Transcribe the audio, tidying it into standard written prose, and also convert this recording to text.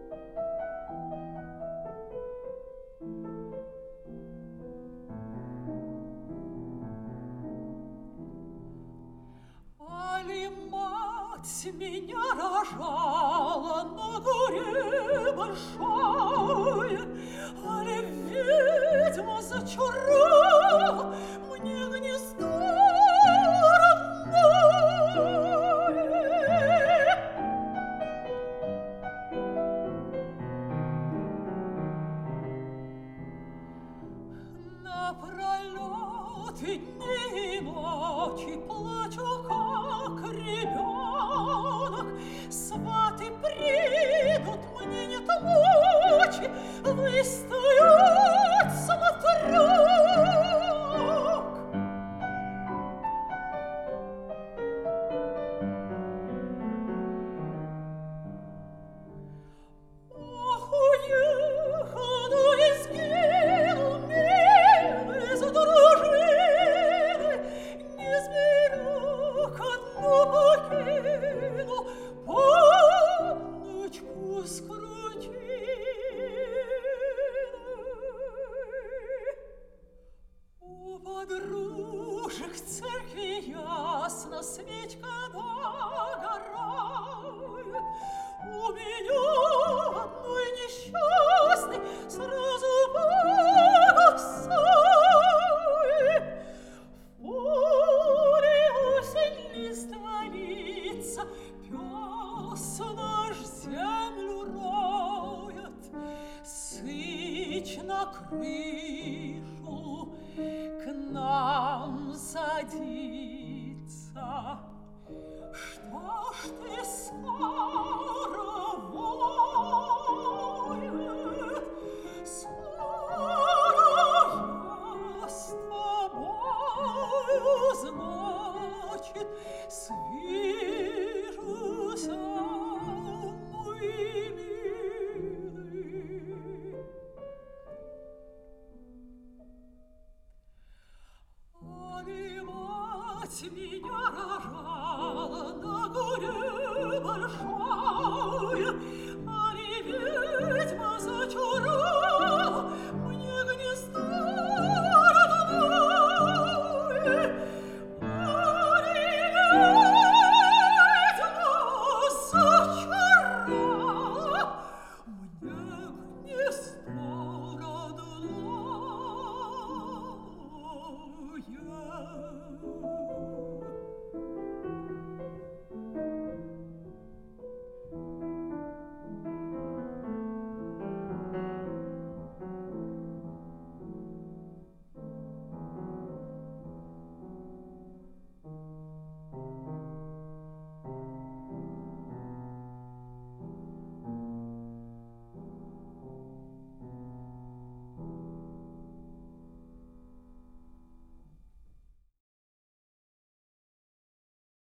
Али мать меня рожала на горе большой, али ведьма зачарала мне гнездо родное. Напролет и дни и ночи плачу, как ребенок. Сваты придут, мне нет мочи выстоять смотрок. Ах, уехал, да и сгинул милый за дружиной, не змеюк одну покинул, панночку с кручиной. У подружек в церкви ясно свечка догорает, у меня одной несчастной сразу погасает. В поле осень листволица, пес наш землю роет, сыч на крышу к нам садится. Что ж ты скоро воет? Скоро я с тобою, значит, свижусь.